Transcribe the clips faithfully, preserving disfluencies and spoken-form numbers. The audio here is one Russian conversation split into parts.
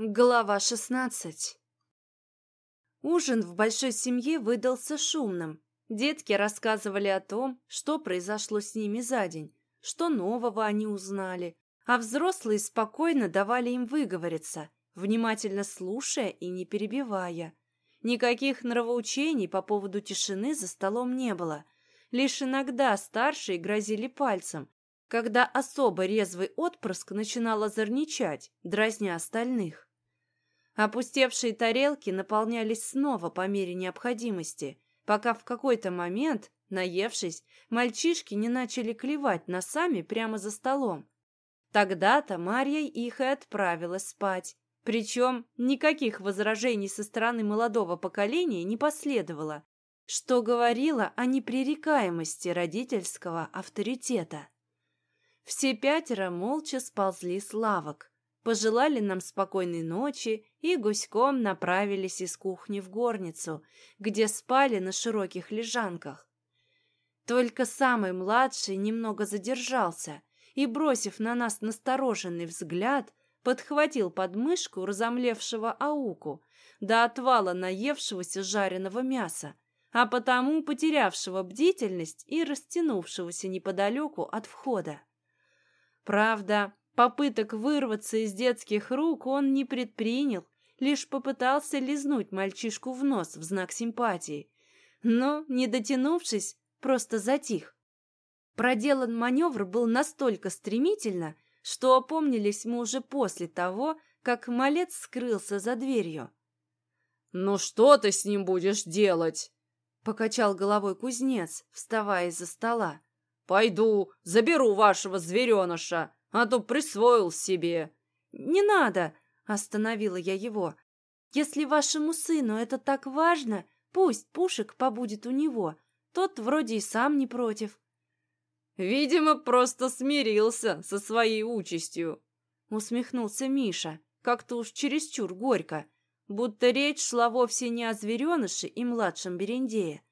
Глава шестнадцать. Ужин в большой семье выдался шумным. Детки рассказывали о том, что произошло с ними за день, что нового они узнали, а взрослые спокойно давали им выговориться, внимательно слушая и не перебивая. Никаких нравоучений по поводу тишины за столом не было. Лишь иногда старшие грозили пальцем, когда особо резвый отпрыск начинал озорничать, дразня остальных. Опустевшие тарелки наполнялись снова по мере необходимости, пока в какой-то момент, наевшись, мальчишки не начали клевать носами прямо за столом. Тогда-то Марья их и отправила спать. Причем никаких возражений со стороны молодого поколения не последовало, что говорило о непререкаемости родительского авторитета. Все пятеро молча сползли с лавок, пожелали нам спокойной ночи и гуськом направились из кухни в горницу, где спали на широких лежанках. Только самый младший немного задержался и, бросив на нас настороженный взгляд, подхватил под мышку разомлевшего ауку, до отвала наевшегося жареного мяса, а потому потерявшего бдительность и растянувшегося неподалеку от входа. Правда, попыток вырваться из детских рук он не предпринял, лишь попытался лизнуть мальчишку в нос в знак симпатии, но, не дотянувшись, просто затих. Проделан маневр был настолько стремительно, что опомнились мы уже после того, как малец скрылся за дверью. «Ну что ты с ним будешь делать?» — покачал головой кузнец, вставая из-за стола. «Пойду, заберу вашего звереныша, а то присвоил себе». «Не надо!» — остановила я его. «Если вашему сыну это так важно, пусть Пушек побудет у него. Тот вроде и сам не против». «Видимо, просто смирился со своей участью», — усмехнулся Миша, как-то уж чересчур горько, будто речь шла вовсе не о звереныше и младшем Берендее.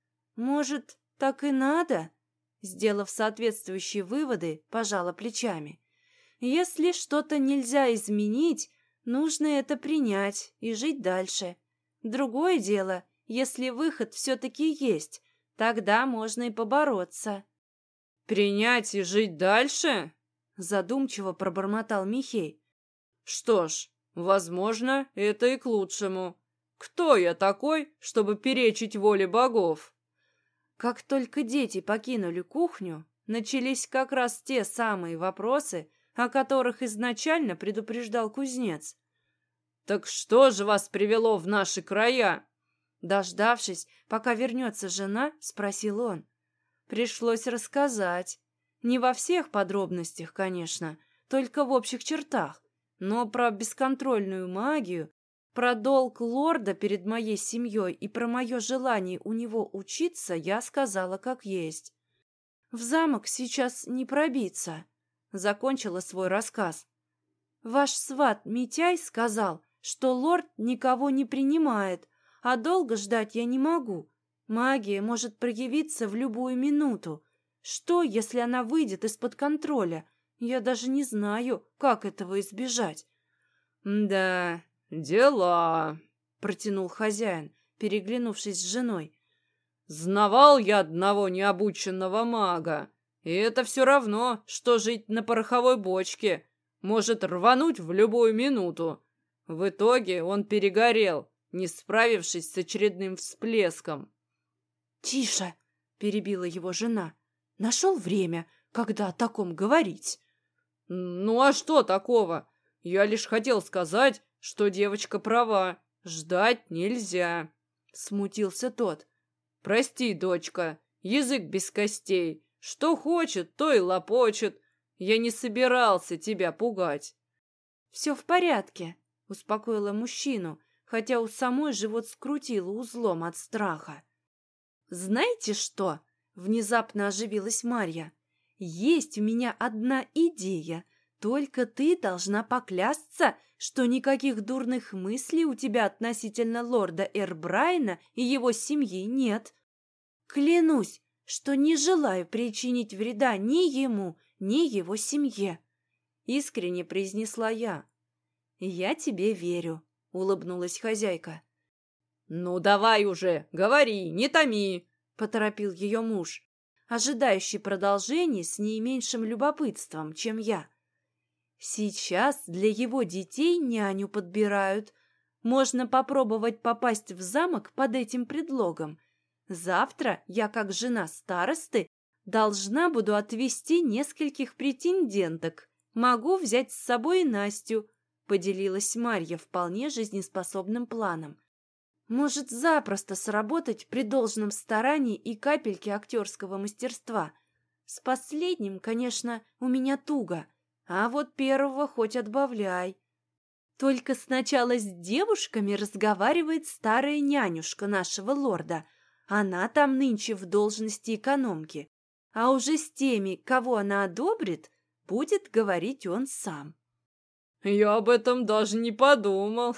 «Может, так и надо?» Сделав соответствующие выводы, пожала плечами. «Если что-то нельзя изменить, нужно это принять и жить дальше. Другое дело, если выход все-таки есть, тогда можно и побороться». «Принять и жить дальше?» Задумчиво пробормотал Михей. «Что ж, возможно, это и к лучшему. Кто я такой, чтобы перечить воле богов?» Как только дети покинули кухню, начались как раз те самые вопросы, о которых изначально предупреждал кузнец. «Так что же вас привело в наши края?» Дождавшись, пока вернется жена, спросил он. Пришлось рассказать. Не во всех подробностях, конечно, только в общих чертах, но про бесконтрольную магию, про долг лорда перед моей семьей и про мое желание у него учиться я сказала как есть. «В замок сейчас не пробиться», — закончила свой рассказ. «Ваш сват Митяй сказал, что лорд никого не принимает, а долго ждать я не могу. Магия может проявиться в любую минуту. Что, если она выйдет из-под контроля? Я даже не знаю, как этого избежать». «Да, дела», — протянул хозяин, переглянувшись с женой. «Знавал я одного необученного мага, и это все равно, что жить на пороховой бочке. Может рвануть в любую минуту. В итоге он перегорел, не справившись с очередным всплеском». «Тише!» — перебила его жена. «Нашел время, когда о таком говорить». «Ну а что такого? Я лишь хотел сказать, что девочка права. Ждать нельзя», — смутился тот. «Прости, дочка, язык без костей. Что хочет, то и лопочет. Я не собирался тебя пугать». «Все в порядке», — успокоила мужчину, хотя у самой живот скрутило узлом от страха. «Знаете что?» — внезапно оживилась Марья. «Есть у меня одна идея. Только ты должна поклясться, что никаких дурных мыслей у тебя относительно лорда Эрбрайна и его семьи нет. Клянусь, что не желаю причинить вреда ни ему, ни его семье», — искренне произнесла я. «Я тебе верю», — улыбнулась хозяйка. «Ну давай уже, говори, не томи», — поторопил ее муж, ожидающий продолжения с не меньшим любопытством, чем я. «Сейчас для его детей няню подбирают. Можно попробовать попасть в замок под этим предлогом. Завтра я, как жена старосты, должна буду отвезти нескольких претенденток. Могу взять с собой и Настю», — поделилась Марья вполне жизнеспособным планом. «Может запросто сработать при должном старании и капельке актерского мастерства. С последним, конечно, у меня туго, а вот первого хоть отбавляй. Только сначала с девушками разговаривает старая нянюшка нашего лорда. Она там нынче в должности экономки. А уже с теми, кого она одобрит, будет говорить он сам». «Я об этом даже не подумал»,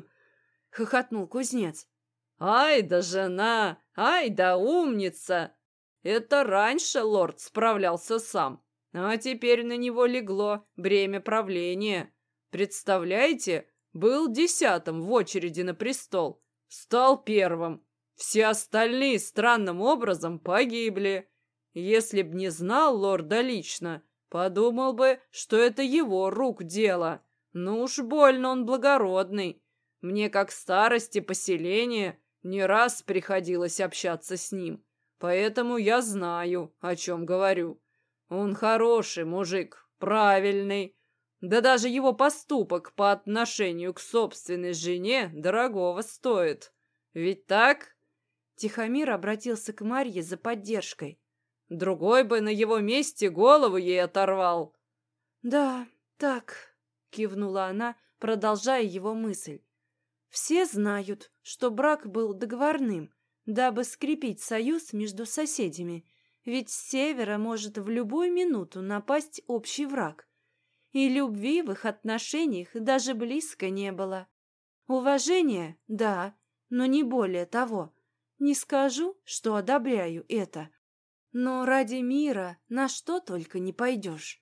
— хохотнул кузнец. «Ай да жена, ай да умница! Это раньше лорд справлялся сам, а теперь на него легло бремя правления. Представляете, был десятым в очереди на престол, стал первым. Все остальные странным образом погибли. Если б не знал лорда лично, подумал бы, что это его рук дело. Ну уж больно он благородный. Мне, как старости поселения, не раз приходилось общаться с ним, поэтому я знаю, о чем говорю. Он хороший мужик, правильный. Да даже его поступок по отношению к собственной жене дорогого стоит. Ведь так?» Тихомир обратился к Марье за поддержкой. «Другой бы на его месте голову ей оторвал». «Да, так», — кивнула она, продолжая его мысль. «Все знают, что брак был договорным, дабы скрепить союз между соседями, ведь с севера может в любую минуту напасть общий враг. И любви в их отношениях даже близко не было. Уважение, да, но не более того. Не скажу, что одобряю это, но ради мира на что только не пойдешь».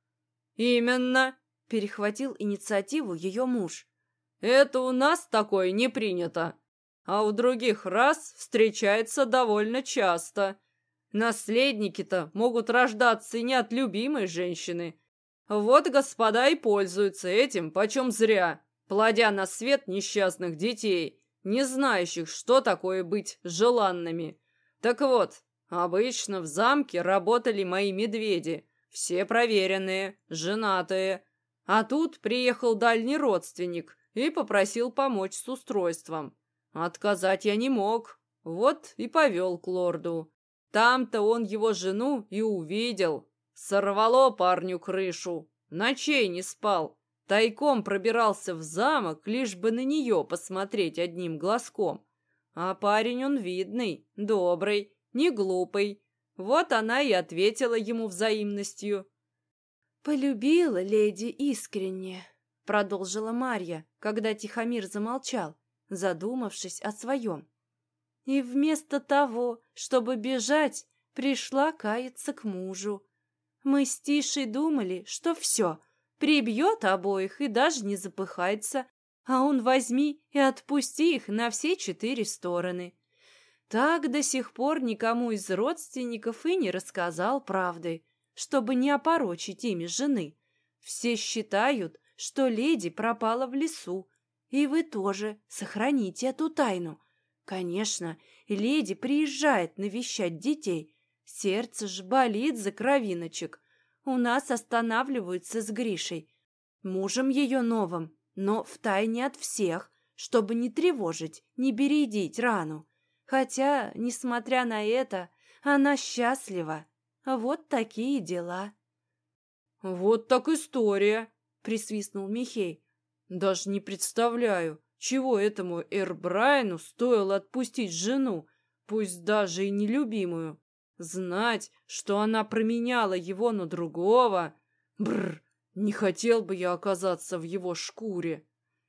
«Именно», — перехватил инициативу ее муж. «Это у нас такое не принято, а у других рас встречается довольно часто. Наследники-то могут рождаться и не от любимой женщины. Вот господа и пользуются этим почем зря, плодя на свет несчастных детей, не знающих, что такое быть желанными. Так вот, обычно в замке работали мои медведи, все проверенные, женатые. А тут приехал дальний родственник и попросил помочь с устройством. Отказать я не мог, вот и повел к лорду. Там-то он его жену и увидел. Сорвало парню крышу, ночей не спал, тайком пробирался в замок, лишь бы на нее посмотреть одним глазком. А парень он видный, добрый, не глупый. Вот она и ответила ему взаимностью. «Полюбила леди искренне», — продолжила Марья, когда Тихомир замолчал, задумавшись о своем. «И вместо того, чтобы бежать, пришла каяться к мужу. Мы с Тишей думали, что все, прибьет обоих и даже не запыхается, а он возьми и отпусти их на все четыре стороны. Так до сих пор никому из родственников и не рассказал правды, чтобы не опорочить ими жены. Все считают, что леди пропала в лесу, и вы тоже сохраните эту тайну. Конечно, леди приезжает навещать детей, сердце ж болит за кровиночек. У нас останавливаются с Гришей, мужем ее новым, но втайне от всех, чтобы не тревожить, не бередить рану. Хотя, несмотря на это, она счастлива. Вот такие дела». «Вот так история», — присвистнул Михей. «Даже не представляю, чего этому Эрбрайну стоило отпустить жену, пусть даже и нелюбимую. Знать, что она променяла его на другого. Бррр, не хотел бы я оказаться в его шкуре».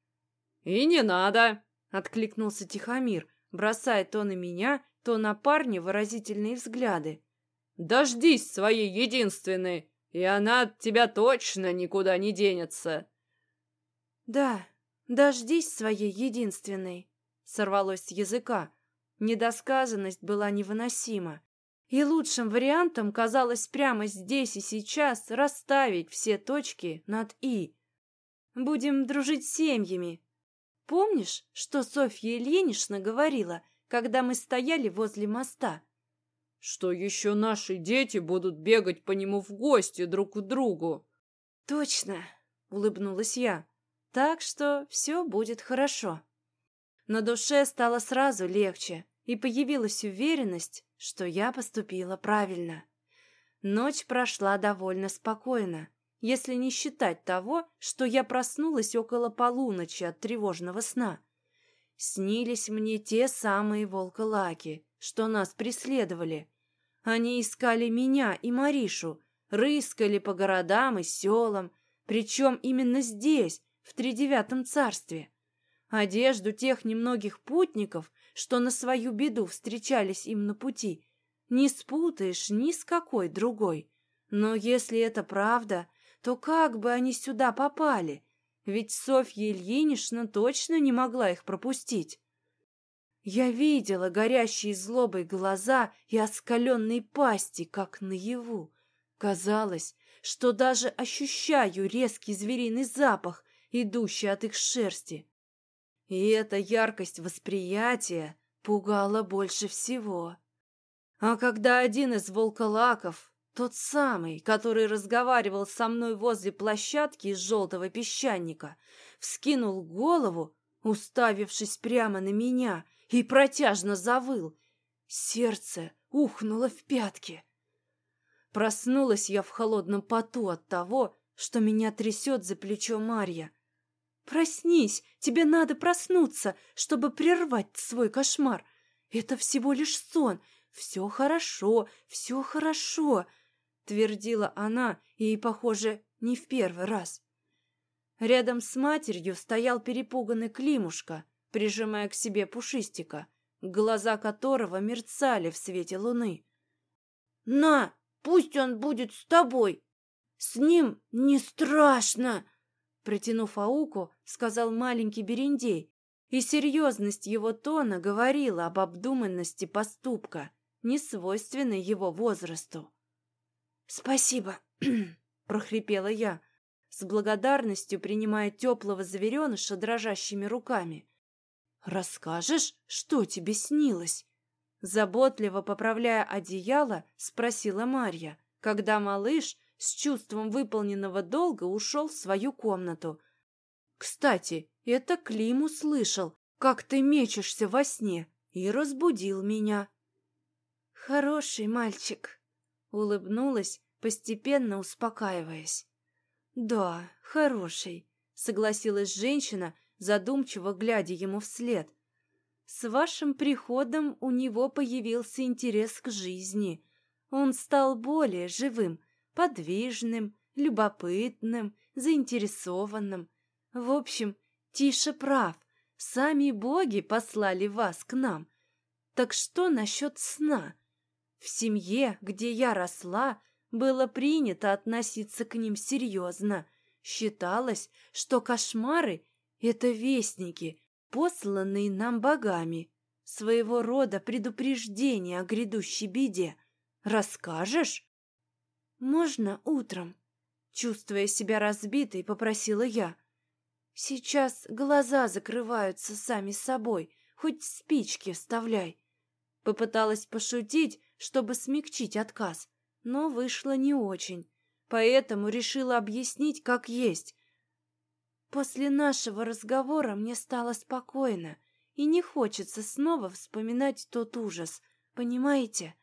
«И не надо», — откликнулся Тихомир, бросая то на меня, то на парня выразительные взгляды. «Дождись своей единственной, и она от тебя точно никуда не денется». «Да, Дождись своей единственной, сорвалось с языка. Недосказанность была невыносима. И лучшим вариантом казалось прямо здесь и сейчас расставить все точки над «и». Будем дружить семьями. Помнишь, что Софья Ильинична говорила, когда мы стояли возле моста? Что еще наши дети будут бегать по нему в гости друг к другу. Точно, улыбнулась я. Так что все будет хорошо. На душе стало сразу легче, и появилась уверенность, что я поступила правильно. Ночь прошла довольно спокойно, если не считать того, что я проснулась около полуночи от тревожного сна. Снились мне те самые волколаки, что нас преследовали. Они искали меня и Маришу, рыскали по городам и селам, причем именно здесь, в тридевятом царстве. Одежду тех немногих путников, что на свою беду встречались им на пути, не спутаешь ни с какой другой. Но если это правда, то как бы они сюда попали? Ведь Софья Ильинична точно не могла их пропустить. Я видела горящие злобой глаза и оскаленные пасти, как наяву. Казалось, что даже ощущаю резкий звериный запах, идущий от их шерсти. И эта яркость восприятия пугала больше всего. А когда один из волколаков, тот самый, который разговаривал со мной возле площадки из желтого песчаника, вскинул голову, уставившись прямо на меня, и протяжно завыл, сердце ухнуло в пятки. Проснулась я в холодном поту от того, что меня трясет за плечо Марья. «Проснись, тебе надо проснуться, чтобы прервать свой кошмар. Это всего лишь сон, все хорошо, все хорошо», — твердила она, и, похоже, не в первый раз. Рядом с матерью стоял перепуганный Климушка, прижимая к себе Пушистика, глаза которого мерцали в свете луны. «На, пусть он будет с тобой, с ним не страшно!» Протянув ауку, сказал маленький Берендей, и серьезность его тона говорила об обдуманности поступка, не свойственной его возрасту. «Спасибо», — прохрипела я, с благодарностью принимая теплого звереныша дрожащими руками. «Расскажешь, что тебе снилось?» Заботливо поправляя одеяло, спросила Марья, когда малыш с чувством выполненного долга ушел в свою комнату. «Кстати, это Клим услышал, как ты мечешься во сне, и разбудил меня». «Хороший мальчик», — улыбнулась, постепенно успокаиваясь. «Да, хороший», — согласилась женщина, задумчиво глядя ему вслед. «С вашим приходом у него появился интерес к жизни. Он стал более живым, подвижным, любопытным, заинтересованным. В общем, Тиша прав, сами боги послали вас к нам. Так что насчет сна? В семье, где я росла, было принято относиться к ним серьезно. Считалось, что кошмары — это вестники, посланные нам богами, своего рода предупреждение о грядущей беде. Расскажешь?» «Можно утром?» Чувствуя себя разбитой, попросила я. «Сейчас глаза закрываются сами собой, хоть спички вставляй». Попыталась пошутить, чтобы смягчить отказ, но вышло не очень, поэтому решила объяснить, как есть. После нашего разговора мне стало спокойно, и не хочется снова вспоминать тот ужас, понимаете?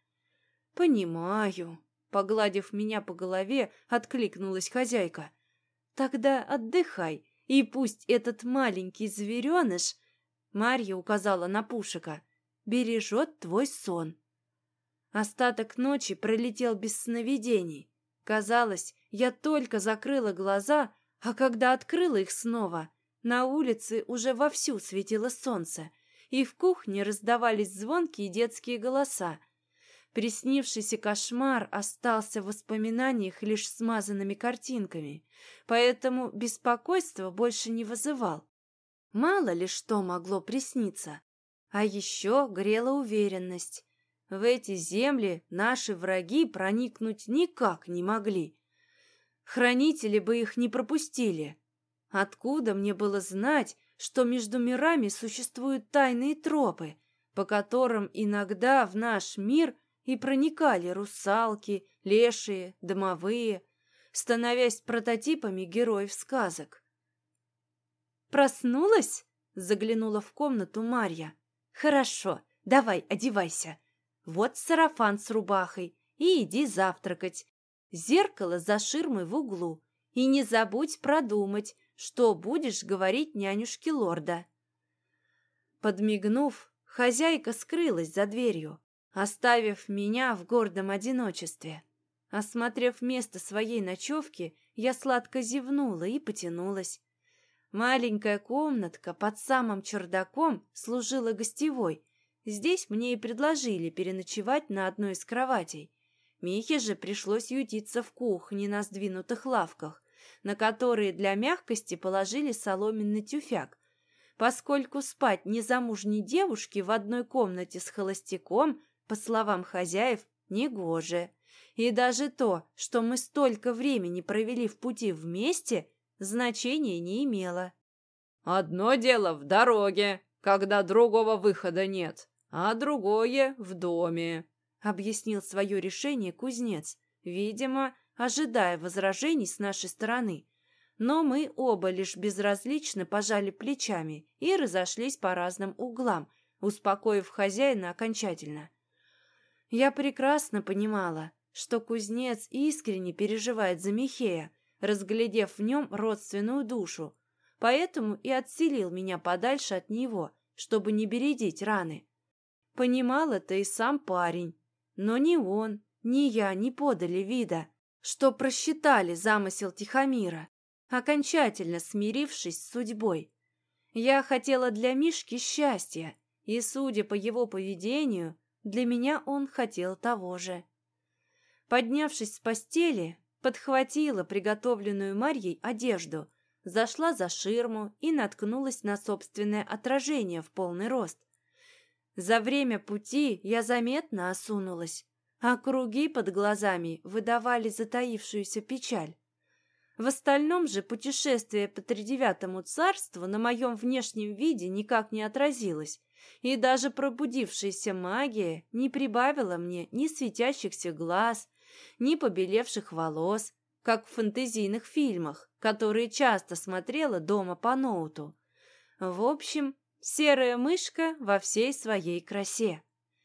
«Понимаю», — погладив меня по голове, откликнулась хозяйка. «Тогда отдыхай, и пусть этот маленький звереныш, — Марья указала на Пушика, — бережет твой сон». Остаток ночи пролетел без сновидений. Казалось, я только закрыла глаза, а когда открыла их снова, на улице уже вовсю светило солнце, и в кухне раздавались звонкие детские голоса. Приснившийся кошмар остался в воспоминаниях лишь смазанными картинками, поэтому беспокойства больше не вызывал. Мало ли что могло присниться. А еще грела уверенность. В эти земли наши враги проникнуть никак не могли. Хранители бы их не пропустили. Откуда мне было знать, что между мирами существуют тайные тропы, по которым иногда в наш мир и проникали русалки, лешие, домовые, становясь прототипами героев сказок? «Проснулась?» — заглянула в комнату Марья. «Хорошо, давай одевайся. Вот сарафан с рубахой, и иди завтракать. Зеркало за ширмой в углу. И не забудь продумать, что будешь говорить нянюшке лорда». Подмигнув, хозяйка скрылась за дверью, оставив меня в гордом одиночестве. Осмотрев место своей ночевки, я сладко зевнула и потянулась. Маленькая комнатка под самым чердаком служила гостевой. Здесь мне и предложили переночевать на одной из кроватей. Михе же пришлось ютиться в кухне на сдвинутых лавках, на которые для мягкости положили соломенный тюфяк, поскольку спать незамужней девушке в одной комнате с холостяком, по словам хозяев, негоже. И даже то, что мы столько времени провели в пути вместе, значения не имело. «Одно дело в дороге, когда другого выхода нет, а другое в доме», — объяснил свое решение кузнец, видимо, ожидая возражений с нашей стороны. Но мы оба лишь безразлично пожали плечами и разошлись по разным углам, успокоив хозяина окончательно. Я прекрасно понимала, что кузнец искренне переживает за Михея, разглядев в нем родственную душу, поэтому и отселил меня подальше от него, чтобы не бередить раны. Понимал это и сам парень, но ни он, ни я не подали вида, что просчитали замысел Тихомира, окончательно смирившись с судьбой. Я хотела для Мишки счастья, и, судя по его поведению, для меня он хотел того же. Поднявшись с постели, подхватила приготовленную Марьей одежду, зашла за ширму и наткнулась на собственное отражение в полный рост. За время пути я заметно осунулась, а круги под глазами выдавали затаившуюся печаль. В остальном же путешествие по тридевятому царству на моем внешнем виде никак не отразилось, и даже пробудившаяся магия не прибавила мне ни светящихся глаз, ни побелевших волос, как в фэнтезийных фильмах, которые часто смотрела дома по ноуту. В общем, серая мышка во всей своей красе.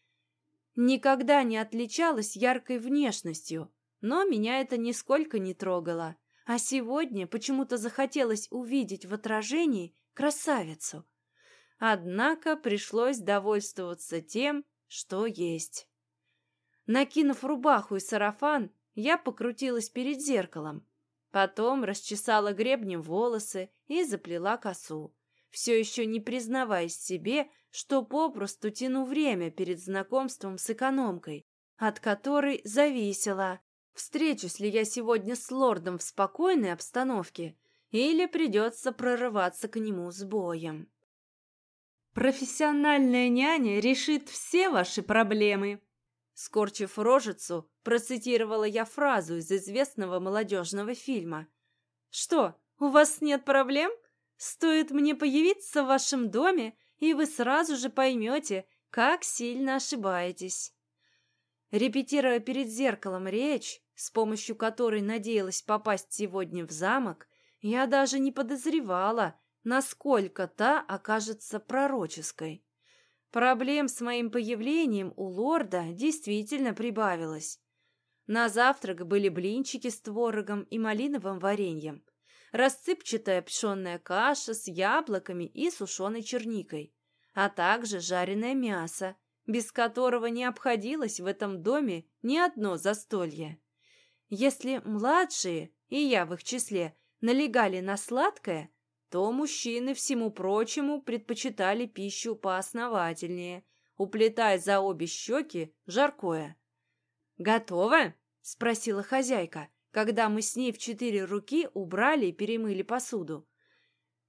Никогда не отличалась яркой внешностью, но меня это нисколько не трогало, а сегодня почему-то захотелось увидеть в отражении красавицу. Однако пришлось довольствоваться тем, что есть. Накинув рубаху и сарафан, я покрутилась перед зеркалом. Потом расчесала гребнем волосы и заплела косу, все еще не признаваясь себе, что попросту тяну время перед знакомством с экономкой, от которой зависело, встречусь ли я сегодня с лордом в спокойной обстановке или придется прорываться к нему с боем. «Профессиональная няня решит все ваши проблемы», — скорчив рожицу, процитировала я фразу из известного молодежного фильма. «Что, у вас нет проблем? Стоит мне появиться в вашем доме, и вы сразу же поймете, как сильно ошибаетесь». Репетируя перед зеркалом речь, с помощью которой надеялась попасть сегодня в замок, я даже не подозревала, насколько та окажется пророческой. Проблем с моим появлением у лорда действительно прибавилось. На завтрак были блинчики с творогом и малиновым вареньем, рассыпчатая пшенная каша с яблоками и сушеной черникой, а также жареное мясо, без которого не обходилось в этом доме ни одно застолье. Если младшие, и я в их числе, налегали на сладкое, то мужчины, всему прочему, предпочитали пищу поосновательнее, уплетая за обе щеки жаркое. «Готово?» — спросила хозяйка, когда мы с ней в четыре руки убрали и перемыли посуду.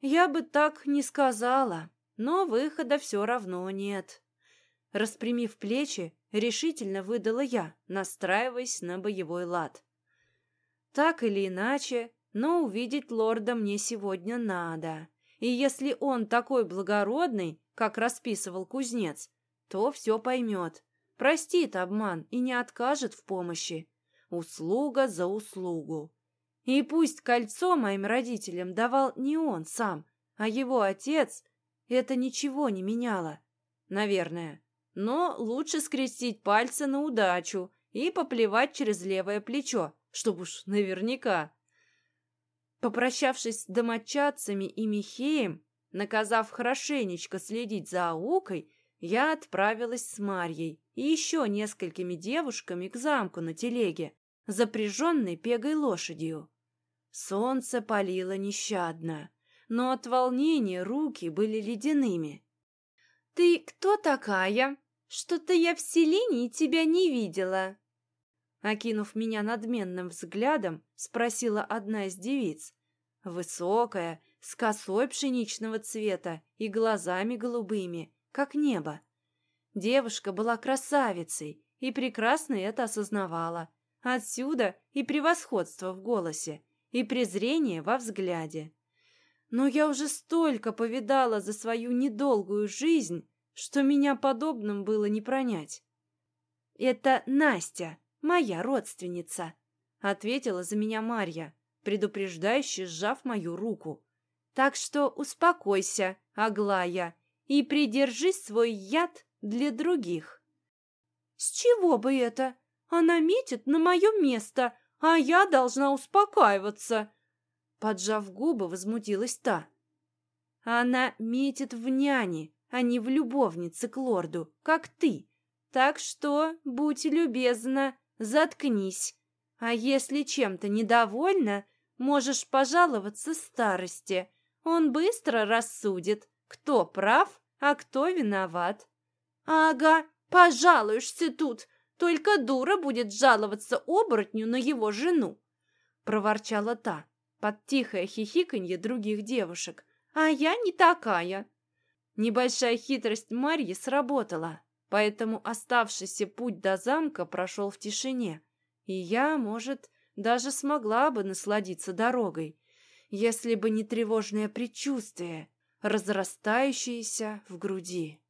Я бы так не сказала, но выхода все равно нет. Распрямив плечи, решительно выдала я, настраиваясь на боевой лад. Так или иначе, но увидеть лорда мне сегодня надо. И если он такой благородный, как расписывал кузнец, то все поймет, простит обман и не откажет в помощи. Услуга за услугу. И пусть кольцо моим родителям давал не он сам, а его отец, это ничего не меняло, наверное. Но лучше скрестить пальцы на удачу и поплевать через левое плечо, чтобы уж наверняка. Попрощавшись с домочадцами и Михеем, наказав хорошенечко следить за Аукой, я отправилась с Марьей и еще несколькими девушками к замку на телеге, запряженной пегой лошадью. Солнце палило нещадно, но от волнения руки были ледяными. «Ты кто такая? Что-то я в селении тебя не видела!» Окинув меня надменным взглядом, спросила одна из девиц. Высокая, с косой пшеничного цвета и глазами голубыми, как небо. Девушка была красавицей и прекрасно это осознавала. Отсюда и превосходство в голосе, и презрение во взгляде. Но я уже столько повидала за свою недолгую жизнь, что меня подобным было не пронять. «Это Настя, моя родственница», — ответила за меня Марья, предупреждающе сжав мою руку. «Так что успокойся, Аглая, и придержи свой яд для других». «С чего бы это? Она метит на мое место, а я должна успокаиваться!» Поджав губы, возмутилась та. «Она метит в няне, а не в любовнице к лорду, как ты. Так что, будь любезна, заткнись. А если чем-то недовольна, можешь пожаловаться старости. Он быстро рассудит, кто прав, а кто виноват». «Ага, пожалуешься тут, только дура будет жаловаться оборотню на его жену», — проворчала та под тихое хихиканье других девушек. «А я не такая». Небольшая хитрость Марьи сработала, поэтому оставшийся путь до замка прошел в тишине, и я, может, даже смогла бы насладиться дорогой, если бы не тревожное предчувствие, разрастающееся в груди.